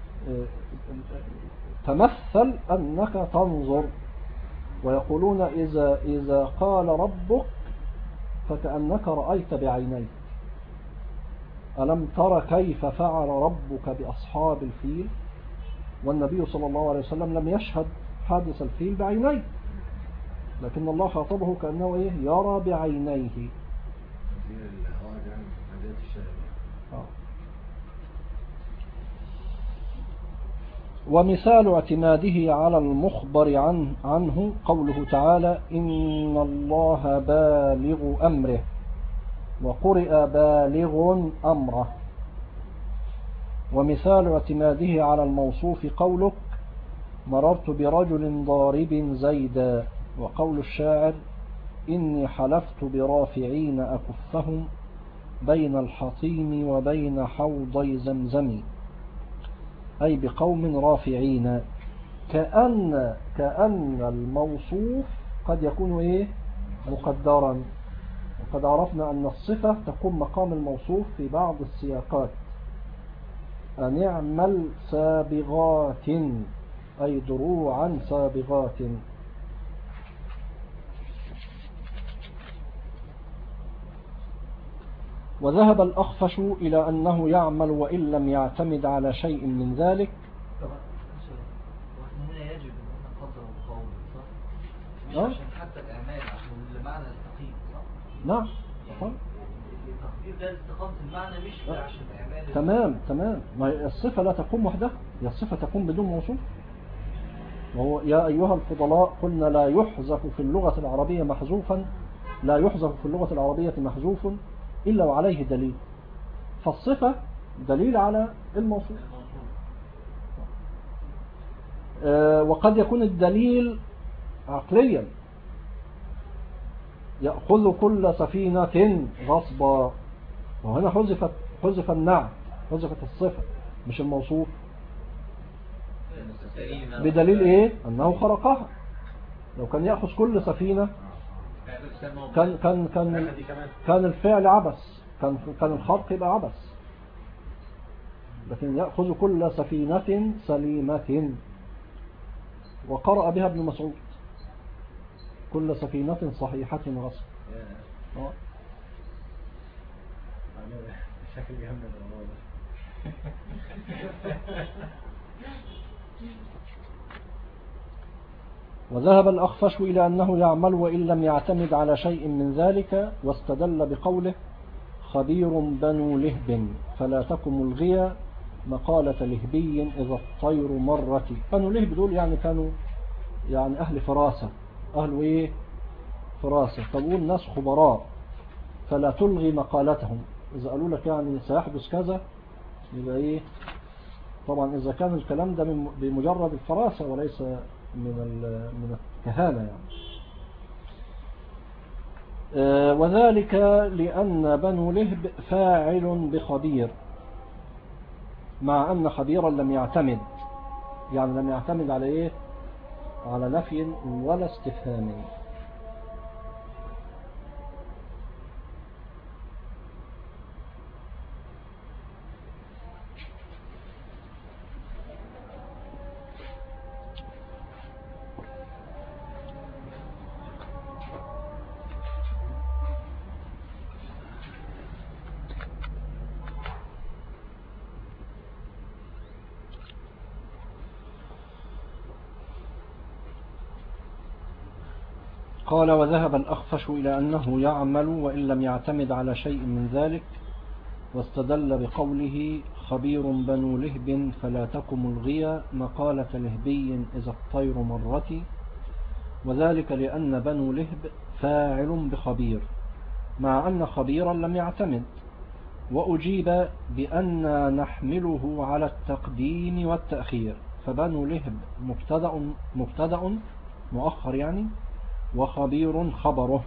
تمثل أنك تنظر، ويقولون إذا قال ربك فكأنك رأيت بعينيك. ألم تر كيف فعل ربك بأصحاب الفيل؟ والنبي صلى الله عليه وسلم لم يشهد حادث الفيل بعينيه، لكن الله خاطبه كأنه يرى بعينيه. ومثال اعتماده على المخبر عنه قوله تعالى إن الله بالغ أمره، وقرئ بالغ أمره. ومثال اعتماده على الموصوف قولك مررت برجل ضارب زيدا، وقول الشاعر إني حلفت برافعين أكفهم بين الحطيم وبين حوضي زمزم، أي بقوم رافعين. كأن الموصوف قد يكون مقدرا، وقد عرفنا أن الصفة تقوم مقام الموصوف في بعض السياقات. أن اعمل سابغات أي دروعا سابغات. وذهب الأخفش إلى أنه يعمل وإن لم يعتمد على شيء من ذلك. وهنا يجب أن نقدر القول صح؟ مش عشان حتى الإعمال، عشان المعنى التقييم صح؟ نعم التقدير ده استقامة المعنى، مش عشان الإعمال. تمام. ما الصفة لا تقوم وحدها، هي الصفة تقوم بدون موصوف. وهو يا أيها الفضلاء قلنا لا يحذف في اللغة العربية محذوف إلا وعليه دليل، فالصفة دليل على الموصوف. وقد يكون الدليل عقليا، يأخذ كل سفينة غصبا، وهنا حذف النعت، حذفت الصفة مش الموصوف، بدليل أنه خرقها. لو كان يأخذ كل سفينة كان الفعل عبث، كان الخرق يبقى عبث. لكن يأخذ كل سفينة سليمة، وقرأ بها ابن مسعود كل سفينة صحيحة غصب. شكل جامد الموضوع ده. وذهب الأخفش إلى أنه يعمل وإن لم يعتمد على شيء من ذلك، واستدل بقوله خبير بنو لهب فلا تكن ملغيا مقالة لهبي إذا الطير مرت. بنو لهب دول يعني كانوا يعني أهل فراسة، أهل فراسة، تقول ناس خبراء، فلا تلغي مقالتهم. إذا قالوا لك يعني سيحدث كذا يبقى طبعا إذا كان الكلام ده بمجرد الفراسة وليس من الكهانة يعني. وذلك لأن بنو لهب فاعل بخبير، مع أن خبيرا لم يعتمد، يعني لم يعتمد على على نفي ولا استفهام. قال وذهب الأخفش إلى أنه يعمل وإن لم يعتمد على شيء من ذلك، واستدل بقوله خبير بنو لهب فلا تكم الغيا مقالة لهبي إذا الطير مرتي، وذلك لأن بنو لهب فاعل بخبير مع أن خبيرا لم يعتمد. وأجيب بأن نحمله على التقديم والتأخير، فبنو لهب مبتدأ مؤخر يعني، وخبير خبره.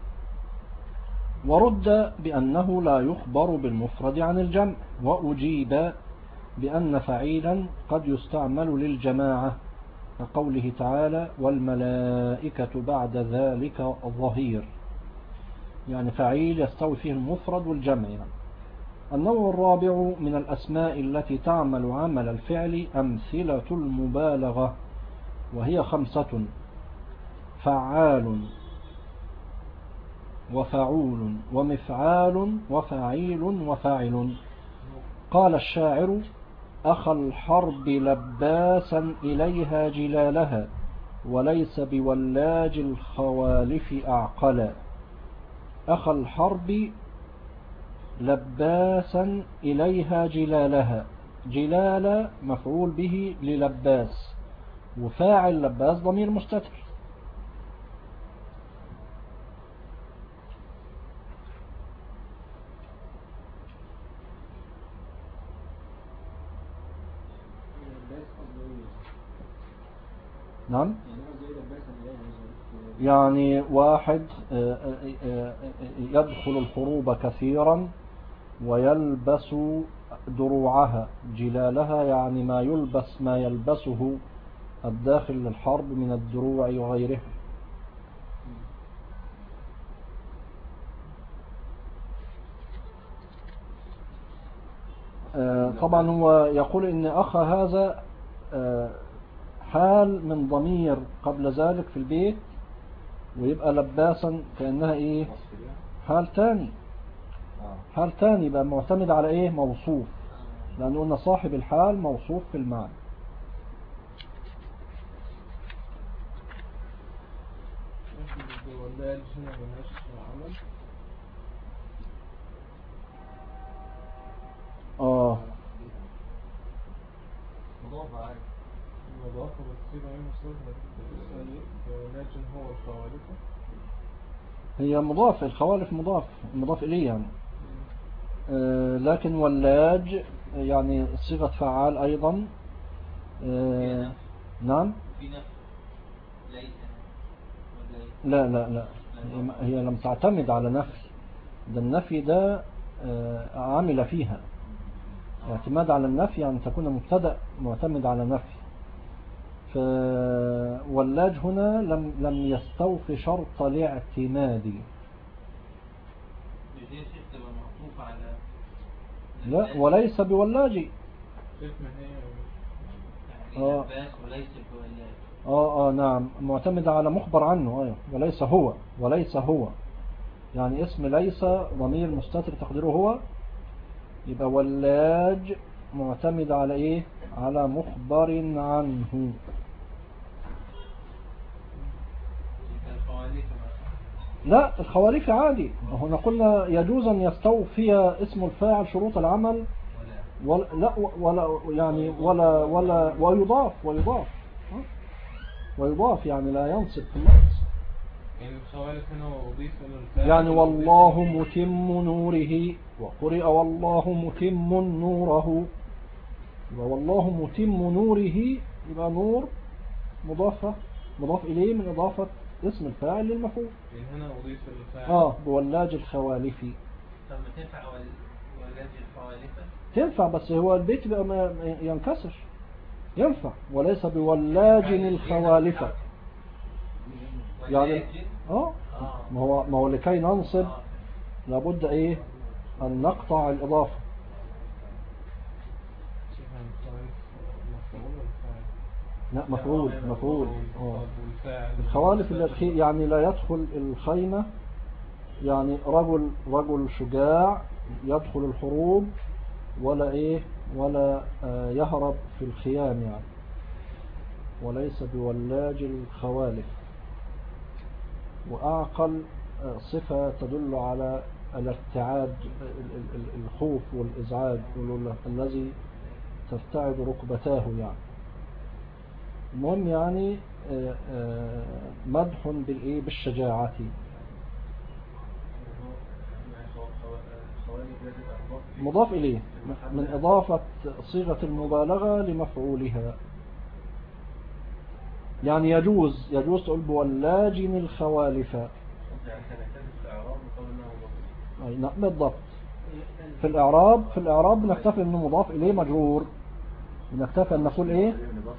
ورد بأنه لا يخبر بالمفرد عن الجمع. وأجيب بأن فعيلا قد يستعمل للجماعة، كقوله تعالى والملائكة بعد ذلك ظهير، يعني فعيل يستوي فيه المفرد والجمع يعني. النوع الرابع من الأسماء التي تعمل عمل الفعل أمثلة المبالغة، وهي 5: فعال وفعول ومفعال وفعيل وفاعل. قال الشاعر أخى الحرب لباسا إليها جلالها، وليس بولاج الخوالف أعقلا. أخى الحرب لباسا إليها جلالها، جلال مفعول به للباس، وفاعل لباس ضمير مستتر. نعم، يعني واحد يدخل الحروب كثيرا ويلبس دروعها، جلالها يعني ما يلبسه الداخل للحرب من الدروع وغيره. طبعا هو يقول إن أخ هذا حال من ضمير قبل ذلك في البيت، ويبقى لباسا كأنها إيه حال تاني بقى معتمد على إيه موصوف، لأن قلنا صاحب الحال موصوف في المعنى. هي مضاف، الخوالف مضاف إليه يعني. لكن ولاج يعني صيغة فعال أيضا. نعم، لا هي لم تعتمد على نفي، ده النفي ده عامل فيها. اعتماد على النفي يعني تكون مبتدأ معتمد على نفي. فولاج هنا لم يستوفي شرط الاعتماد. لا، وليس بولاج. نعم، معتمد على مخبر عنه. ايوه، وليس هو يعني اسم ليس ضمير مستتر تقديره هو، يبقى ولاج معتمد على ايه؟ على مخبر عنه. لا، الخوالف عادي. هنا قلنا يجوز أن يستوفي اسم الفاعل شروط العمل ولا ويضاف يعني لا ينصب في اللفظ. يعني الخوالف هنا أضيف إلى الفاعل، يعني والله متم نوره، وقرئ والله متم نوره، يبقى والله متم نوره، يبقى نور مضاف إليه من إضافة اسم الفاعل للمفعول. يعني هنا أضيف إلى الفاعل بولاج الخوالف. طب ما تنفع ولاج الخوالف؟ تنفع، بس هو البيت بقى ما ينكسر، ينفع وليس بولاج الخوالف يعني. ما هو لكي ننصب لابد ايه ان نقطع الاضافه. لا، مفعول. الخوالف يعني لا يدخل الخيمة، يعني رجل شجاع يدخل الحروب ولا يهرب في الخيام يعني، وليس بولاج الخوالف. وأعقل صفة تدل على الارتعاد، الخوف والإزعاج الذي ترتعد ركبتاه يعني. المهم يعني مدح بالشجاعة. مضاف إليه من إضافة صيغة المبالغة لمفعولها. يعني يجوز تقول بولاجن الخوالف. نعم بالضبط. في الإعراب بنكتفي أنه مضاف إليه مجرور، بنكتفي أن نقول إيه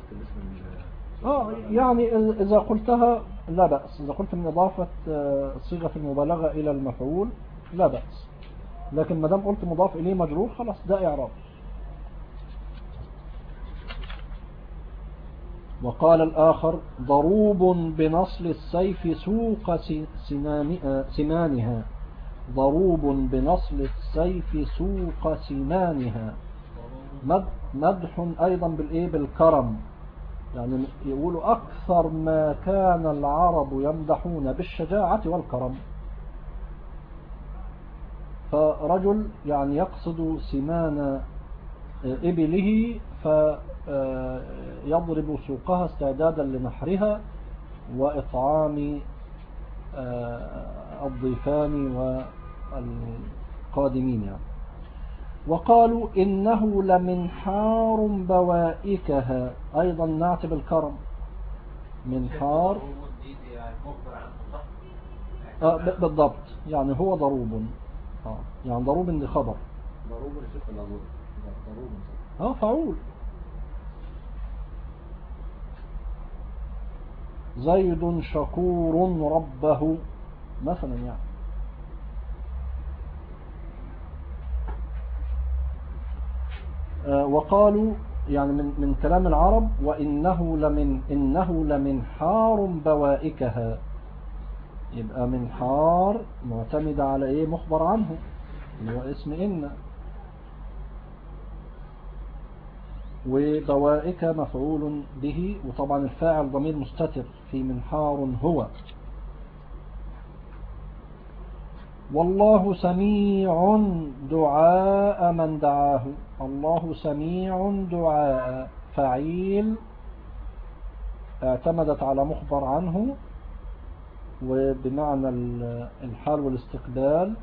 يعني إذا قلتها لا بأس، إذا قلت من إضافة صيغة المبالغة إلى المفعول لا بأس، لكن ما دام قلت مضاف إليه مجرور خلاص ده إعراب. وقال الآخر ضروب بنصل السيف سوق سنانها. ضروب بنصل السيف سوق سنانها. مدح أيضا بالكرم، يعني يقولوا أكثر ما كان العرب يمدحون بالشجاعة والكرم. فرجل يعني يقصد سمان إبله فيضرب سوقها استعدادا لنحرها وإطعام الضيفان والقادمين يعني. وقالوا إنه لمنحار بوائكها، أيضا نعتب الكرم. منحار بالضبط، يعني هو ضروب يعني ضروب لخبر. فعول. زيد شكور ربه مثلا يعني. وقالوا يعني من كلام العرب وإنه لمنحار بوائكها، يبقى منحار معتمد على ايه مخبر عنه اللي هو اسم إن، وبوائك مفعول به، وطبعا الفاعل ضمير مستتر في منحار هو. والله سميع دعاء من دعاه. الله سميع دعاء فعيل اعتمدت على مخبر عنه وبمعنى الحال والاستقبال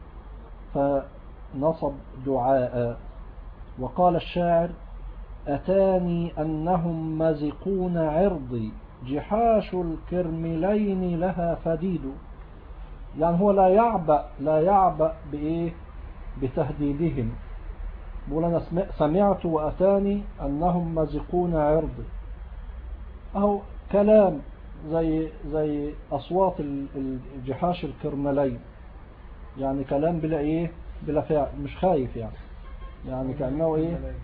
فنصب دعاء. وقال الشاعر أتاني أنهم مزقون عرضي جحاش الكرملين لها فديد. يعني هو لا يعبأ بإيه بتهديدهم، بقول أنا سمعت وأتاني أنهم مزقون عرضي، أهو كلام زي أصوات الجحاش الكرملين، يعني كلام بلا إيه بلا فعل، مش خايف يعني كأنه إيه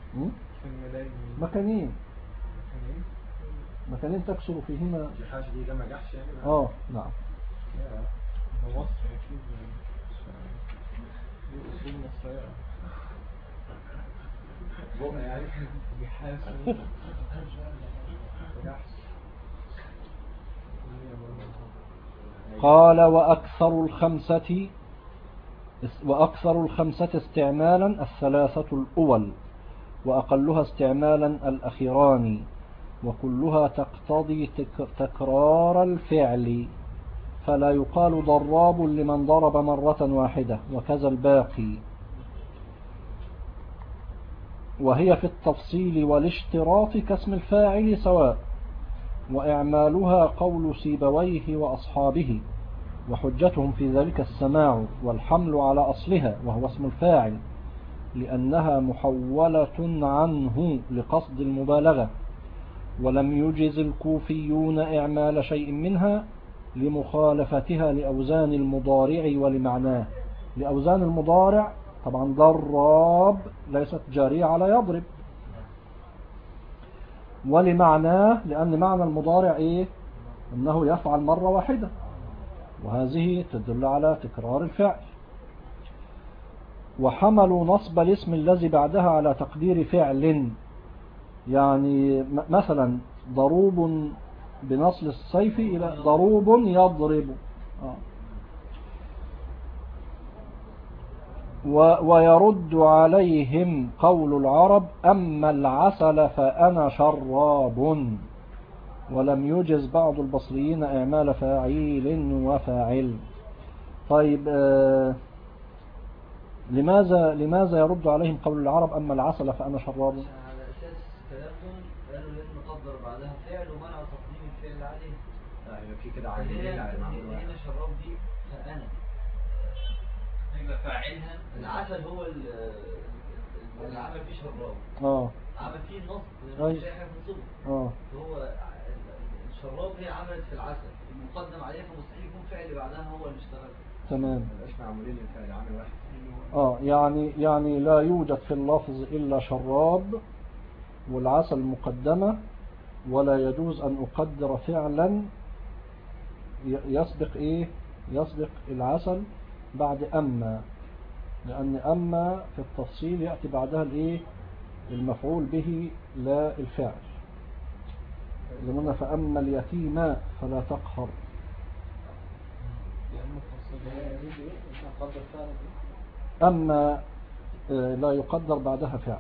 مكانين تكسر فيهما. جحاش دي جمع جحش يعني. نعم. مصر أكيد دي أصول مصرية. بقى يعني جحاش قال وأكثر الخمسة استعمالا الثلاثة الأول، وأقلها استعمالا الأخيران، وكلها تقتضي تكرار الفعل، فلا يقال ضراب لمن ضرب مرة واحدة، وكذا الباقي. وهي في التفصيل والاشتراط كاسم الفاعل سواء، وإعمالها قول سيبويه وأصحابه، وحجتهم في ذلك السماع والحمل على أصلها وهو اسم الفاعل، لأنها محولة عنه لقصد المبالغة، ولم يجز الكوفيون إعمال شيء منها لمخالفتها لأوزان المضارع ولمعناه. لأوزان المضارع طبعا ضراب ليست جارية على يضرب، ولمعناه لأن معنى المضارع إيه أنه يفعل مرة واحدة، وهذه تدل على تكرار الفعل. وحملوا نصب الاسم الذي بعدها على تقدير فعل، يعني مثلا ضروب بنصل السيف إلى ضروب يضرب. ويرد عليهم قول العرب أما العسل فأنا شراب، ولم يجز بعض البصريين إعمال فاعل وفاعل. طيب لماذا يرد عليهم قول العرب أما العسل فأنا شراب؟ على أساس كلامهم قالوا لازم نقدر بعدها فعل ومنع تقديم الفعل عليه. يبقى في كده عاملين على معمول واحد. هنا شراب دي فأنا يبقى فاعلها العسل هو اللي عمل فيه شراب. عمل فيه النصب مش أي حاجة تنصبه. هو الشراب هي عملت في العسل المقدم عليها، فمستحيل يكون فعل بعدها هو اللي اشتغل. تمام. مش معمولين للفعل عامل واحد. يعني لا يوجد في اللفظ إلا شراب والعسل مقدمة، ولا يجوز أن أقدر فعلا يسبق العسل بعد أما، لأن أما في التفصيل يأتي بعدها المفعول به لا الفاعل. لمن فأما اليتيم فلا تقهر. أما لا يقدر بعدها فعل.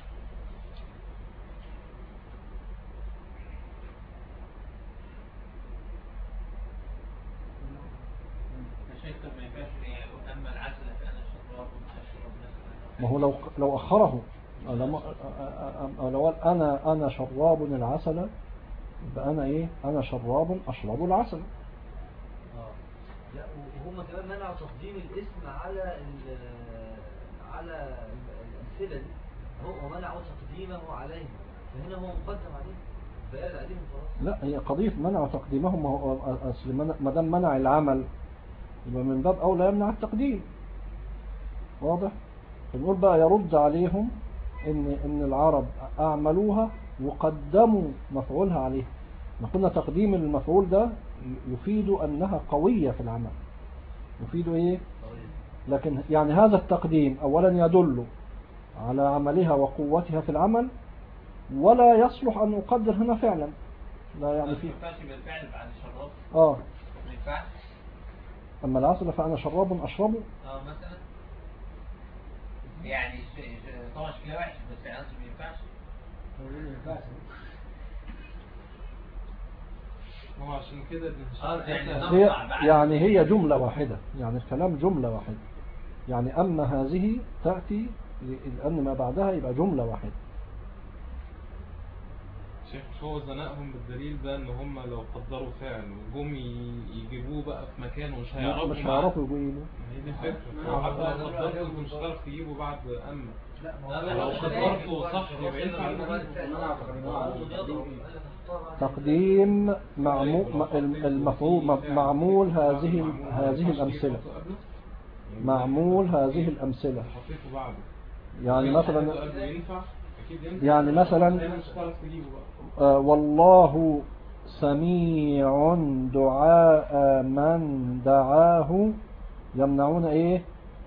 ما هو لو أخره لو أنا شراب العسل، يبقى أنا شراب أشرب العسل. لا وهم كمان منعوا تقديم الاسم على الأمثلة دي، هو منعوا تقديمه عليه، فهنا هو مقدم عليه فقال عليهم خلاص. لا، هي قضية منع تقديمهم. أصل ما دام منع العمل يبقى من باب أولى يمنع التقديم. واضح؟ بنقول بقى يرد عليهم إن العرب أعملوها وقدموا مفعولها عليه. ما قلنا تقديم المفعول ده يفيد أنها قوية في العمل، يفيد لكن يعني هذا التقديم أولا يدل على عملها وقوتها في العمل، ولا يصلح أن أقدر هنا فعلا. لا يعني فيه بالفعل بعد الشراب. ما ينفعش. أما العسل فأنا شراب أشربه. مثلا يعني طبعا شكلها وحش، بس العسل ما ينفعش. هو عشان كده هي جملة واحدة، يعني الكلام جملة واحدة. يعني أما هذه تأتي لأن ما بعدها يبقى جملة واحدة. شيخ هو زنقهم بالدليل ده ان هم لو قدروا فعل وجم يجيبوه بقى في مكانه مش هيعرفوا يجيبوه. هي دي الفكرة. حتى لو قدرته انت مش هتعرف تجيبه بعد أما. لا لو قدرته صح يبقى ينفع تقديم معمول هذه الأمثلة. معمول هذه الأمثلة. يعني مثلا والله سميع دعاء من دعاه، يمنعون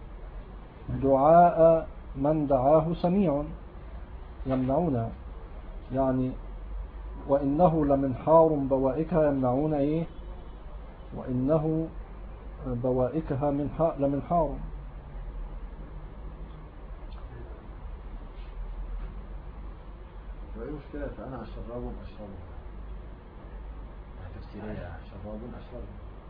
دعاء من دعاه سميع، يمنعون. يعني وإنه لمنحار بوائكها، يمنعون وإنه بوائكها لمنحار. وايه المشكلة؟ فأنا شراب أشربه تفسيرية، شراب أشربه.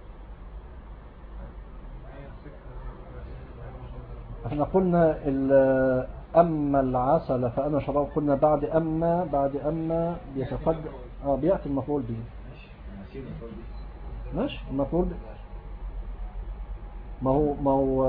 احنا قلنا أما العسل فأنا شراب، قلنا بعد أما بيتقدم بيأتي المفعول به. ماشي المفعول به. ما هو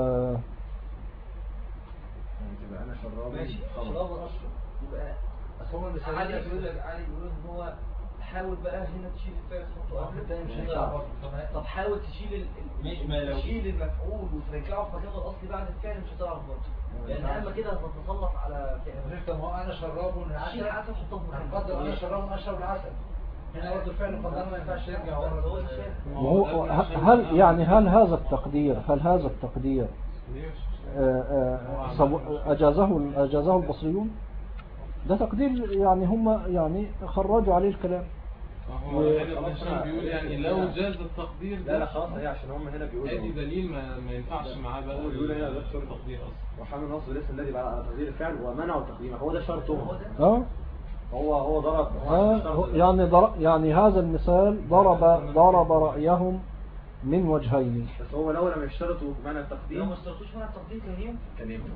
تبقى أنا شراب ماشي شراب أشرب. يبقى علي بيقول لك ان هو حاول بقى هنا تشيل الفعل تحطه قبل الثاني مش هينفع. طب حاول تشيل المفعول وترجعه في مكانه الاصلي بعد الفعل مش هتعرف برضه، لان اما كده هتتسلط على فعل. ما هو انا شراب العسل، شيل العسل حطه في مكانه. قدر انا شراب اشرب العسل، هنا برضه الفعل قدر ما ينفعش يرجع ورا. هل هذا التقدير أجازه البصريون؟ ده تقدير يعني هم خرجوا عليه الكلام. هو هنا ابن هشام بيقول يعني لو جاز التقدير لا لا خلاص، هي عشان هم هنا بيقولوا ادي دليل ما ينفعش معاه بقى هو بيقول هنا ده شرط التقدير اصلا، وحمل نصب الاسم الذي بقى على تقدير الفعل ومنعوا تقديمه، هو ده شرطهم. هو ضرب يعني هذا المثال ضرب رأيهم من وجهين. بس هو لو لم يشترطوا منع التقديم، لو ما اشترطوش منع التقديم كان ينفع.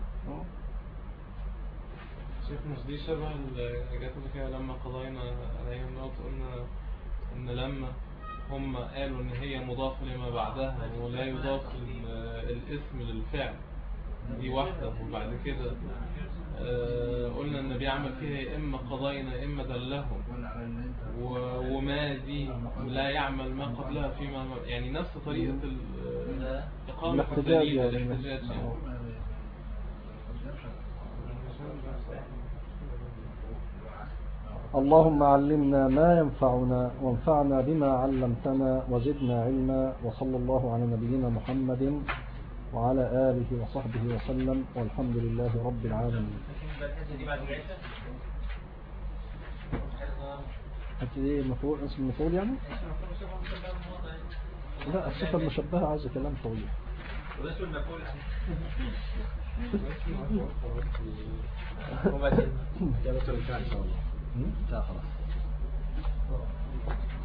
شيخ مش دي شبه الحاجات اللي فيها لما قضينا عليهم نقط، قلنا ان لما هم قالوا ان هي مضاف لما بعدها ولا يضاف الاسم للفعل، دي واحدة. وبعد كده قلنا ان بيعمل فيها اما قضينا اما دلهم، وما دي لا يعمل ما قبلها فيما يعني نفس طريقة إقامة الاحتجاج يعني. اللهم علمنا ما ينفعنا وانفعنا بما علمتنا وزدنا علما، وصلى الله على نبينا محمد وعلى آله وصحبه وسلم، والحمد لله رب العالمين. دي المفعول، اسم المفعول يعني؟ لا، الصفة المشبهة عايزة كلام طويل. واسم المفعول هو بس جابته الفعل ان شاء الله. خلاص.